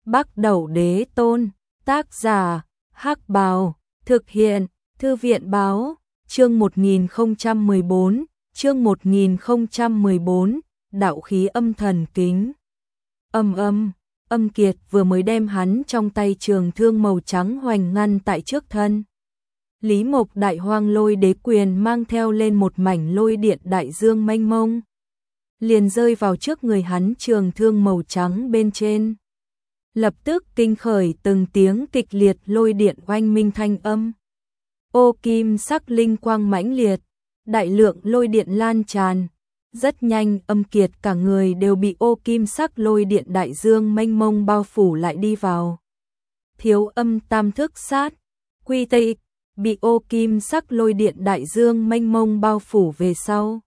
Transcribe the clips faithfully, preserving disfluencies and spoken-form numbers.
Bắc Đẩu Đế Tôn, tác giả, Hắc Bào, thực hiện, Thư viện báo, chương một nghìn không trăm mười bốn, chương một nghìn không trăm mười bốn, đạo khí âm thần kính. Âm âm, Âm Kiệt vừa mới đem hắn trong tay trường thương màu trắng hoành ngăn tại trước thân. Lý Mộc đại hoang lôi đế quyền mang theo lên một mảnh lôi điện đại dương mênh mông, liền rơi vào trước người hắn trường thương màu trắng bên trên. Lập tức kinh khởi từng tiếng kịch liệt lôi điện oanh minh thanh âm. Ô kim sắc linh quang mãnh liệt, đại lượng lôi điện lan tràn. Rất nhanh Âm Kiệt cả người đều bị ô kim sắc lôi điện đại dương mênh mông bao phủ lại đi vào. Thiếu âm tam thức sát, quy tây, bị ô kim sắc lôi điện đại dương mênh mông bao phủ về sau.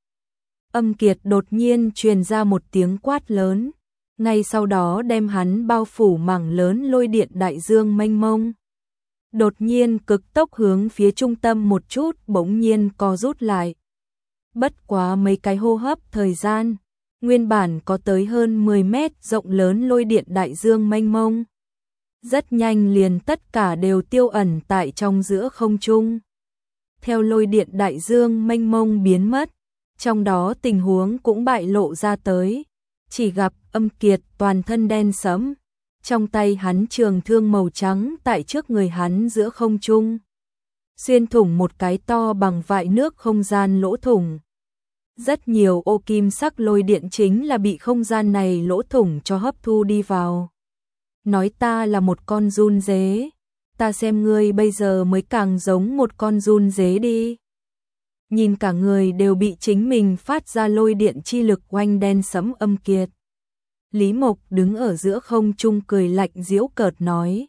Âm Kiệt đột nhiên truyền ra một tiếng quát lớn, ngay sau đó đem hắn bao phủ mảng lớn lôi điện đại dương mênh mông. Đột nhiên cực tốc hướng phía trung tâm một chút bỗng nhiên co rút lại. Bất quá mấy cái hô hấp thời gian, nguyên bản có tới hơn mười mét rộng lớn lôi điện đại dương mênh mông. Rất nhanh liền tất cả đều tiêu ẩn tại trong giữa không trung. Theo lôi điện đại dương mênh mông biến mất, trong đó tình huống cũng bại lộ ra tới. Chỉ gặp Âm Kiệt toàn thân đen sẫm, trong tay hắn trường thương màu trắng tại trước người hắn giữa không trung, xuyên thủng một cái to bằng vại nước không gian lỗ thủng. Rất nhiều ô kim sắc lôi điện chính là bị không gian này lỗ thủng cho hấp thu đi vào. Nói ta là một con giun dế, ta xem ngươi bây giờ mới càng giống một con giun dế đi. Nhìn cả người đều bị chính mình phát ra lôi điện chi lực oanh đen sẫm Âm Kiệt. Lý Mộc đứng ở giữa không trung cười lạnh giễu cợt nói.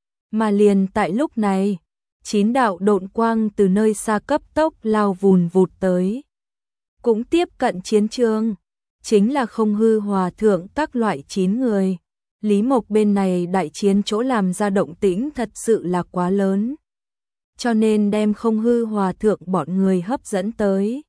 Mà liền tại lúc này, chín đạo độn quang từ nơi xa cấp tốc lao vùn vụt tới. Cũng tiếp cận chiến trường, chính là Không Hư Hòa Thượng các loại chín người. Lý Mộc bên này đại chiến chỗ làm ra động tĩnh thật sự là quá lớn, cho nên đem Không Hư Hòa Thượng bọn người hấp dẫn tới.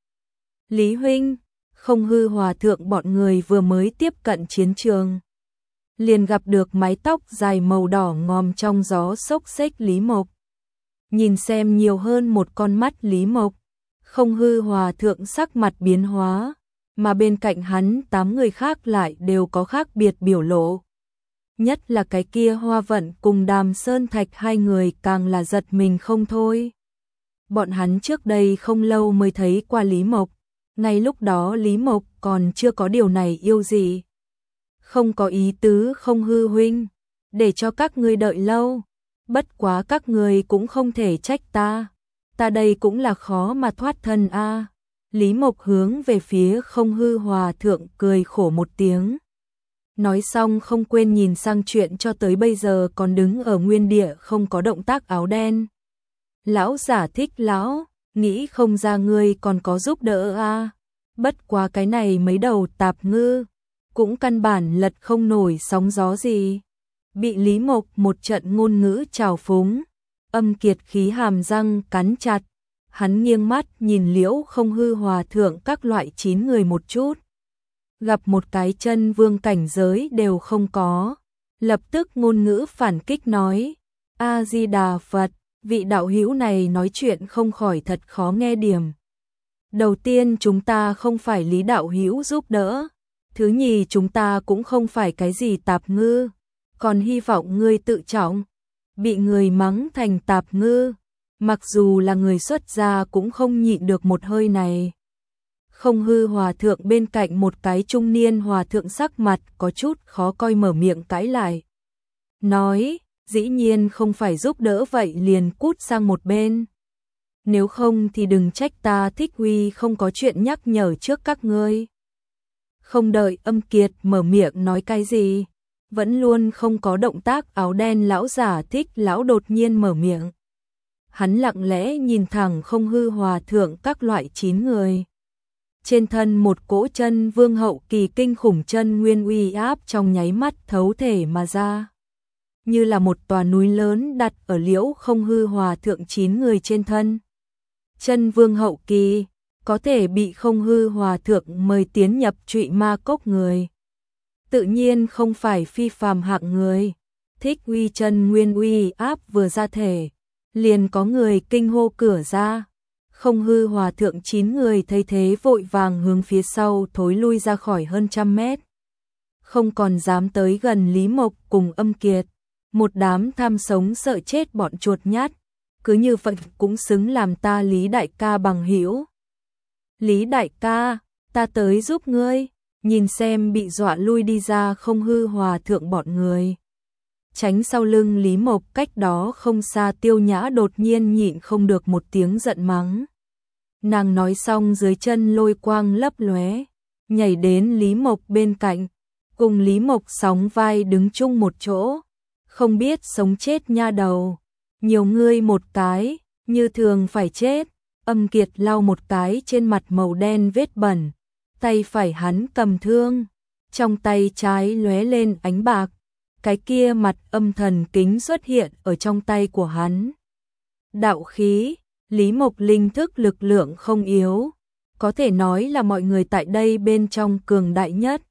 Lý huynh, Không Hư Hòa Thượng bọn người vừa mới tiếp cận chiến trường, liền gặp được mái tóc dài màu đỏ ngòm trong gió xốc xếch Lý Mộc. Nhìn xem nhiều hơn một con mắt Lý Mộc, Không Hư Hòa Thượng sắc mặt biến hóa, mà bên cạnh hắn tám người khác lại đều có khác biệt biểu lộ. Nhất là cái kia Hoa Vận cùng Đàm Sơn Thạch hai người càng là giật mình không thôi. Bọn hắn trước đây không lâu mới thấy qua Lý Mộc, ngay lúc đó Lý Mộc còn chưa có điều này yêu gì. Không có ý tứ Không Hư huynh, để cho các ngươi đợi lâu, bất quá các ngươi cũng không thể trách ta, ta đây cũng là khó mà thoát thân a. À. Lý Mộc hướng về phía Không Hư Hòa Thượng cười khổ một tiếng. Nói xong không quên nhìn sang chuyện cho tới bây giờ còn đứng ở nguyên địa không có động tác áo đen. Lão giả Thích lão, nghĩ không ra ngươi còn có giúp đỡ a. À. Bất quá cái này mấy đầu tạp ngư, cũng căn bản lật không nổi sóng gió gì. Bị Lý Mộc một trận ngôn ngữ trào phúng, Âm Kiệt khí hàm răng cắn chặt, hắn nghiêng mắt nhìn Liễu Không Hư Hòa Thượng các loại chín người một chút. Gặp một cái chân vương cảnh giới đều không có, lập tức ngôn ngữ phản kích nói, A-di-đà Phật, vị đạo hữu này nói chuyện không khỏi thật khó nghe điểm. Đầu tiên chúng ta không phải Lý đạo hữu giúp đỡ, thứ nhì chúng ta cũng không phải cái gì tạp ngư, còn hy vọng ngươi tự trọng. Bị người mắng thành tạp ngư, mặc dù là người xuất gia cũng không nhịn được một hơi này. Không Hư Hòa Thượng bên cạnh một cái trung niên hòa thượng sắc mặt có chút khó coi mở miệng cãi lại. Nói, dĩ nhiên không phải giúp đỡ vậy liền cút sang một bên. Nếu không thì đừng trách ta Thích Huy không có chuyện nhắc nhở trước các ngươi. Không đợi Âm Kiệt mở miệng nói cái gì, vẫn luôn không có động tác áo đen lão giả Thích lão đột nhiên mở miệng. Hắn lặng lẽ nhìn thẳng Không Hư Hòa Thượng các loại chín người. Trên thân một cỗ chân vương hậu kỳ kinh khủng chân nguyên uy áp trong nháy mắt thấu thể mà ra. Như là một tòa núi lớn đặt ở Liễu Không Hư Hòa Thượng chín người trên thân. Chân vương hậu kỳ, có thể bị Không Hư Hòa Thượng mời tiến nhập Trụy Ma Cốc người. Tự nhiên không phải phi phàm hạng người. Thích uy chân nguyên uy áp vừa ra thể, liền có người kinh hô cửa ra. Không hư hòa thượng chín người thấy thế vội vàng hướng phía sau thối lui ra khỏi hơn trăm mét. Không còn dám tới gần Lý Mộc cùng Âm Kiệt, một đám tham sống sợ chết bọn chuột nhát, cứ như vậy cũng xứng làm ta Lý đại ca bằng hữu. Lý đại ca, ta tới giúp ngươi, nhìn xem bị dọa lui đi ra không hư hòa thượng bọn người. Tránh sau lưng Lý Mộc cách đó không xa Tiêu Nhã đột nhiên nhịn không được một tiếng giận mắng. Nàng nói xong dưới chân lôi quang lấp lóe, nhảy đến Lý Mộc bên cạnh, cùng Lý Mộc sóng vai đứng chung một chỗ. Không biết sống chết nha đầu, nhiều ngươi một cái, như thường phải chết. Âm Kiệt lau một cái trên mặt màu đen vết bẩn, tay phải hắn cầm thương, trong tay trái lóe lên ánh bạc, cái kia mặt âm thần kính xuất hiện ở trong tay của hắn. Đạo khí, Lý Mộc linh thức lực lượng không yếu, có thể nói là mọi người tại đây bên trong cường đại nhất.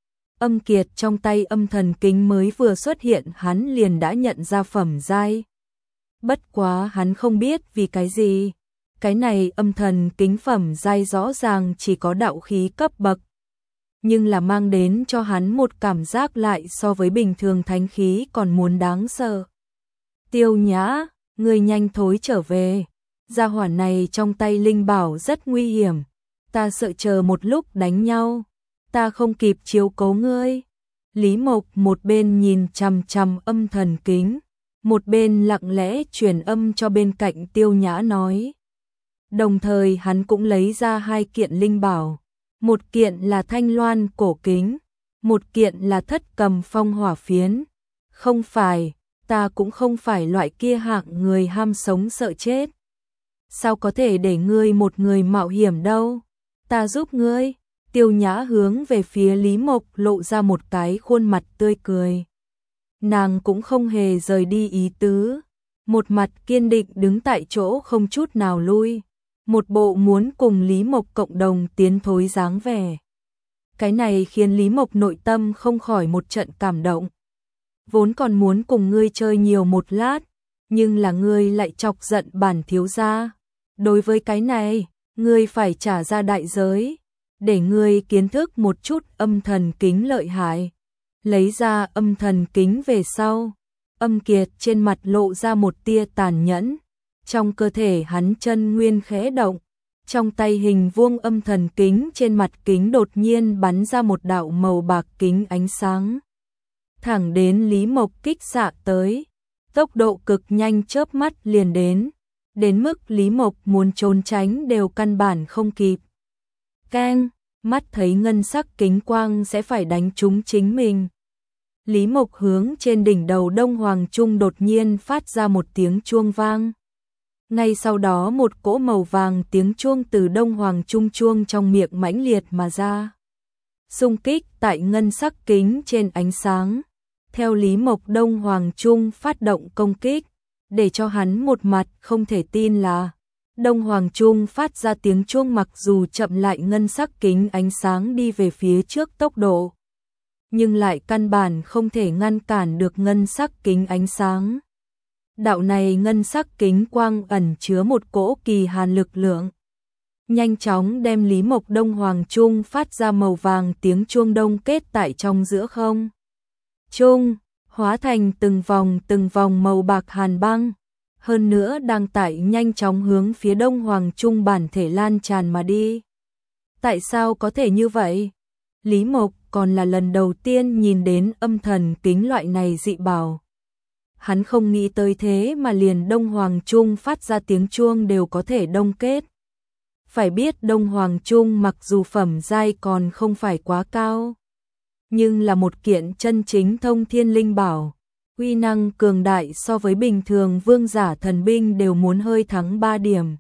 Âm Kiệt trong tay âm thần kính mới vừa xuất hiện hắn liền đã nhận ra phẩm giai. Bất quá hắn không biết vì cái gì. Cái này âm thần kính phẩm giai rõ ràng chỉ có đạo khí cấp bậc, nhưng là mang đến cho hắn một cảm giác lại so với bình thường thánh khí còn muốn đáng sợ. Tiêu Nhã, ngươi nhanh thối trở về, gia hỏa này trong tay linh bảo rất nguy hiểm, ta sợ chờ một lúc đánh nhau, ta không kịp chiếu cố ngươi. Lý Mộc một bên nhìn chằm chằm âm thần kính, một bên lặng lẽ truyền âm cho bên cạnh Tiêu Nhã nói. Đồng thời hắn cũng lấy ra hai kiện linh bảo, một kiện là thanh loan cổ kính, một kiện là thất cầm phong hỏa phiến. Không phải, ta cũng không phải loại kia hạng người ham sống sợ chết. Sao có thể để ngươi một người mạo hiểm đâu, ta giúp ngươi. Tiêu Nhã hướng về phía Lý Mộc lộ ra một cái khuôn mặt tươi cười. Nàng cũng không hề rời đi ý tứ, một mặt kiên định đứng tại chỗ không chút nào lui. Một bộ muốn cùng Lý Mộc cộng đồng tiến thối dáng vẻ. Cái này khiến Lý Mộc nội tâm không khỏi một trận cảm động. Vốn còn muốn cùng ngươi chơi nhiều một lát, nhưng là ngươi lại chọc giận bản thiếu gia. Đối với cái này, ngươi phải trả ra đại giới, để ngươi kiến thức một chút âm thần kính lợi hại. Lấy ra âm thần kính về sau, Âm Kiệt trên mặt lộ ra một tia tàn nhẫn. Trong cơ thể hắn chân nguyên khẽ động, trong tay hình vuông âm thần kính trên mặt kính đột nhiên bắn ra một đạo màu bạc kính ánh sáng. Thẳng đến Lý Mộc kích xạ tới, tốc độ cực nhanh chớp mắt liền đến, đến mức Lý Mộc muốn trốn tránh đều căn bản không kịp. Keng, mắt thấy ngân sắc kính quang sẽ phải đánh trúng chính mình. Lý Mộc hướng trên đỉnh đầu Đông Hoàng Trung đột nhiên phát ra một tiếng chuông vang. Ngay sau đó một cỗ màu vàng tiếng chuông từ Đông Hoàng Trung chuông trong miệng mãnh liệt mà ra. Xung kích tại ngân sắc kính trên ánh sáng. Theo Lý Mộc Đông Hoàng Trung phát động công kích, để cho hắn một mặt không thể tin là Đông Hoàng Trung phát ra tiếng chuông mặc dù chậm lại ngân sắc kính ánh sáng đi về phía trước tốc độ, nhưng lại căn bản không thể ngăn cản được ngân sắc kính ánh sáng. Đạo này ngân sắc kính quang ẩn chứa một cỗ kỳ hàn lực lượng, nhanh chóng đem Lý Mộc Đông Hoàng Trung phát ra màu vàng tiếng chuông đông kết tại trong giữa không trung, hóa thành từng vòng từng vòng màu bạc hàn băng, hơn nữa đang tại nhanh chóng hướng phía Đông Hoàng Trung bản thể lan tràn mà đi. Tại sao có thể như vậy? Lý Mộc còn là lần đầu tiên nhìn đến âm thần kính loại này dị bảo. Hắn không nghĩ tới thế mà liền Đông Hoàng Trung phát ra tiếng chuông đều có thể đông kết. Phải biết Đông Hoàng Trung mặc dù phẩm giai còn không phải quá cao, nhưng là một kiện chân chính thông thiên linh bảo, uy năng cường đại so với bình thường vương giả thần binh đều muốn hơi thắng ba điểm.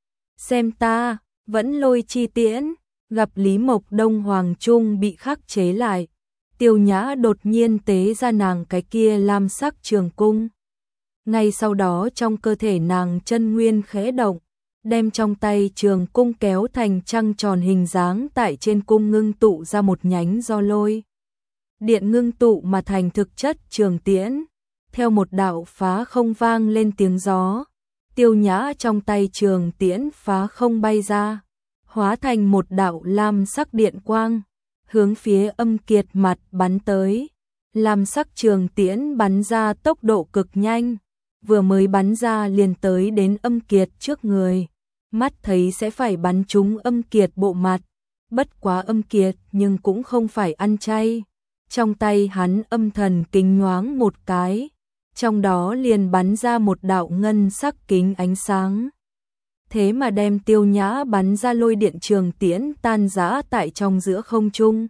Xem ta, vẫn lôi chi tiễn, gặp Lý Mộc Đông Hoàng Trung bị khắc chế lại. Tiêu Nhã đột nhiên tế ra nàng cái kia lam sắc trường cung. Ngay sau đó trong cơ thể nàng chân nguyên khẽ động, đem trong tay trường cung kéo thành trăng tròn hình dáng tại trên cung ngưng tụ ra một nhánh do lôi điện ngưng tụ mà thành thực chất trường tiễn. theo một đạo phá không vang lên tiếng gió, Tiêu Nhã trong tay trường tiễn phá không bay ra, hóa thành một đạo lam sắc điện quang, hướng phía Âm Kiệt mặt bắn tới. Lam sắc trường tiễn bắn ra tốc độ cực nhanh, vừa mới bắn ra liền tới đến Âm Kiệt trước người, mắt thấy sẽ phải bắn trúng Âm Kiệt bộ mặt. Bất quá Âm Kiệt nhưng cũng không phải ăn chay, trong tay hắn âm thần kính nhoáng một cái, trong đó liền bắn ra một đạo ngân sắc kính ánh sáng. Thế mà đem Tiêu Nhã bắn ra lôi điện trường tiễn tan rã tại trong giữa không trung.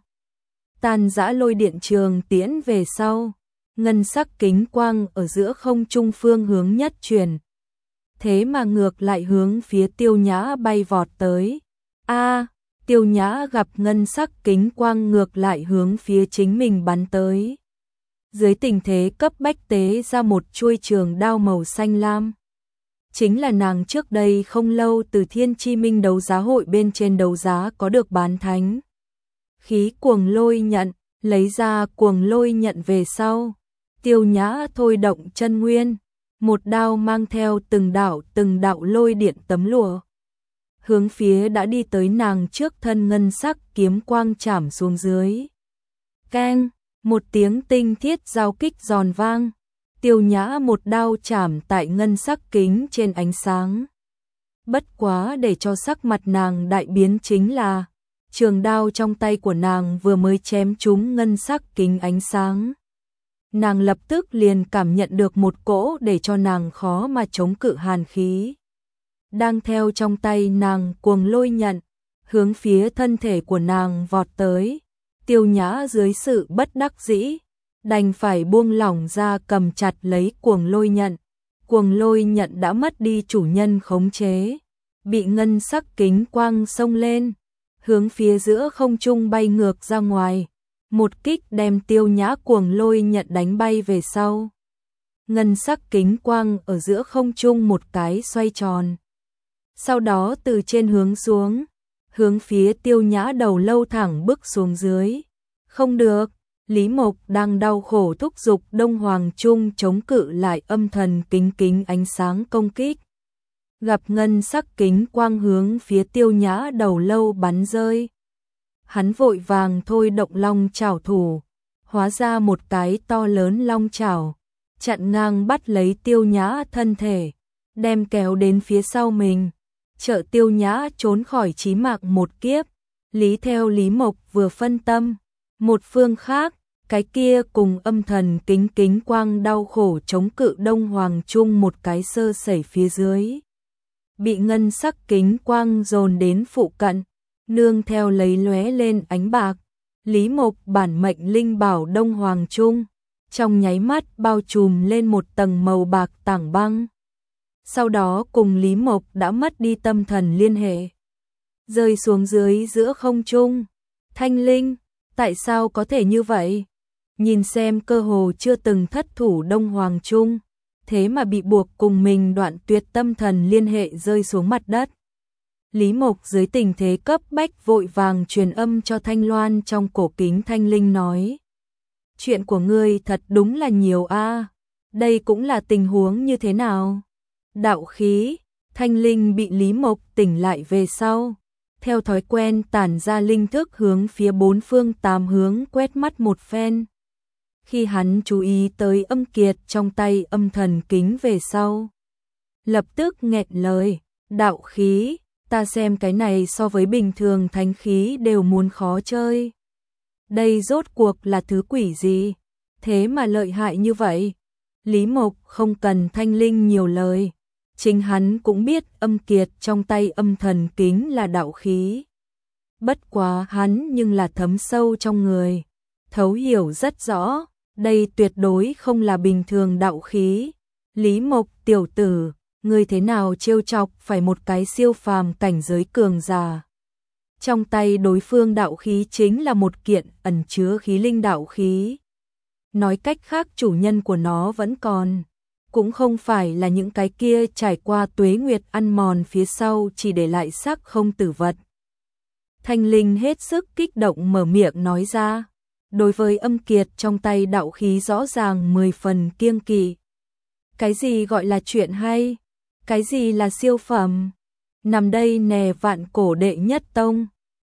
Tan rã lôi điện trường tiễn về sau, ngân sắc kính quang ở giữa không trung phương hướng nhất chuyển. Thế mà ngược lại hướng phía Tiêu Nhã bay vọt tới. A, Tiêu Nhã gặp ngân sắc kính quang ngược lại hướng phía chính mình bắn tới. Dưới tình thế cấp bách tế ra một chuôi trường đao màu xanh lam. Chính là nàng trước đây không lâu từ Thiên Chi Minh đấu giá hội bên trên đấu giá có được bán thánh khí cuồng lôi nhận, lấy ra cuồng lôi nhận về sau, Tiêu Nhã thôi động chân nguyên, một đao mang theo từng đạo từng đạo lôi điện tấm lụa, hướng phía đã đi tới nàng trước thân ngân sắc kiếm quang chảm xuống dưới. Keng, một tiếng tinh thiết giao kích giòn vang, Tiêu Nhã một đao chảm tại ngân sắc kính trên ánh sáng. Bất quá để cho sắc mặt nàng đại biến chính là trường đao trong tay của nàng vừa mới chém trúng ngân sắc kính ánh sáng, nàng lập tức liền cảm nhận được một cỗ để cho nàng khó mà chống cự hàn khí đang theo trong tay nàng cuồng lôi nhận, hướng phía thân thể của nàng vọt tới. Tiêu Nhã dưới sự bất đắc dĩ, đành phải buông lỏng ra cầm chặt lấy cuồng lôi nhận. Cuồng lôi nhận đã mất đi chủ nhân khống chế, bị ngân sắc kính quang xông lên, hướng phía giữa không trung bay ngược ra ngoài. Một kích đem Tiêu Nhã cuồng lôi nhận đánh bay về sau. Ngân sắc kính quang ở giữa không trung một cái xoay tròn. Sau đó từ trên hướng xuống, hướng phía Tiêu Nhã đầu lâu thẳng bước xuống dưới. Không được, Lý Mộc đang đau khổ thúc giục Đông Hoàng Trung chống cự lại âm thần kính kính ánh sáng công kích. Gặp ngân sắc kính quang hướng phía Tiêu Nhã đầu lâu bắn rơi. Hắn vội vàng thôi động long chảo thủ, hóa ra một cái to lớn long chảo, chặn ngang bắt lấy Tiêu Nhã thân thể, đem kéo đến phía sau mình, trợ Tiêu Nhã trốn khỏi chí mạng một kiếp. Lý theo Lý Mộc vừa phân tâm, một phương khác, cái kia cùng âm thần kính kính quang đau khổ chống cự Đông Hoàng Trung một cái sơ sẩy phía dưới, bị ngân sắc kính quang dồn đến phụ cận, nương theo lấy lóe lên ánh bạc. Lý Mộc bản mệnh linh bảo Đông Hoàng Trung, trong nháy mắt bao trùm lên một tầng màu bạc tảng băng. Sau đó cùng Lý Mộc đã mất đi tâm thần liên hệ, rơi xuống dưới giữa không trung. Thanh Linh, tại sao có thể như vậy? Nhìn xem cơ hồ chưa từng thất thủ Đông Hoàng Trung, thế mà bị buộc cùng mình đoạn tuyệt tâm thần liên hệ rơi xuống mặt đất. Lý Mộc dưới tình thế cấp bách vội vàng truyền âm cho Thanh Loan trong cổ kính. Thanh Linh nói: chuyện của ngươi thật đúng là nhiều a, đây cũng là tình huống như thế nào? Đạo khí. Thanh Linh bị Lý Mộc tỉnh lại về sau, theo thói quen tản ra linh thức hướng phía bốn phương tám hướng quét mắt một phen. Khi hắn chú ý tới Âm Kiệt trong tay âm thần kính về sau, lập tức nghẹn lời: đạo khí, ta xem cái này so với bình thường thánh khí đều muốn khó chơi. Đây rốt cuộc là thứ quỷ gì, thế mà lợi hại như vậy? Lý Mộc không cần Thanh Linh nhiều lời, chính hắn cũng biết Âm Kiệt trong tay âm thần kính là đạo khí. Bất quá hắn nhưng là thấm sâu trong người, thấu hiểu rất rõ, đây tuyệt đối không là bình thường đạo khí. Lý Mộc tiểu tử, ngươi thế nào trêu chọc phải một cái siêu phàm cảnh giới cường giả? Trong tay đối phương đạo khí chính là một kiện ẩn chứa khí linh đạo khí. Nói cách khác chủ nhân của nó vẫn còn, cũng không phải là những cái kia trải qua tuế nguyệt ăn mòn phía sau chỉ để lại xác không tử vật. Thanh Linh hết sức kích động mở miệng nói ra: đối với âm kiệt trong tay đạo khí rõ ràng mười phần kiêng kỵ. Cái gì gọi là chuyện hay? Cái gì là siêu phẩm? Nằm đây nè vạn cổ đệ nhất tông.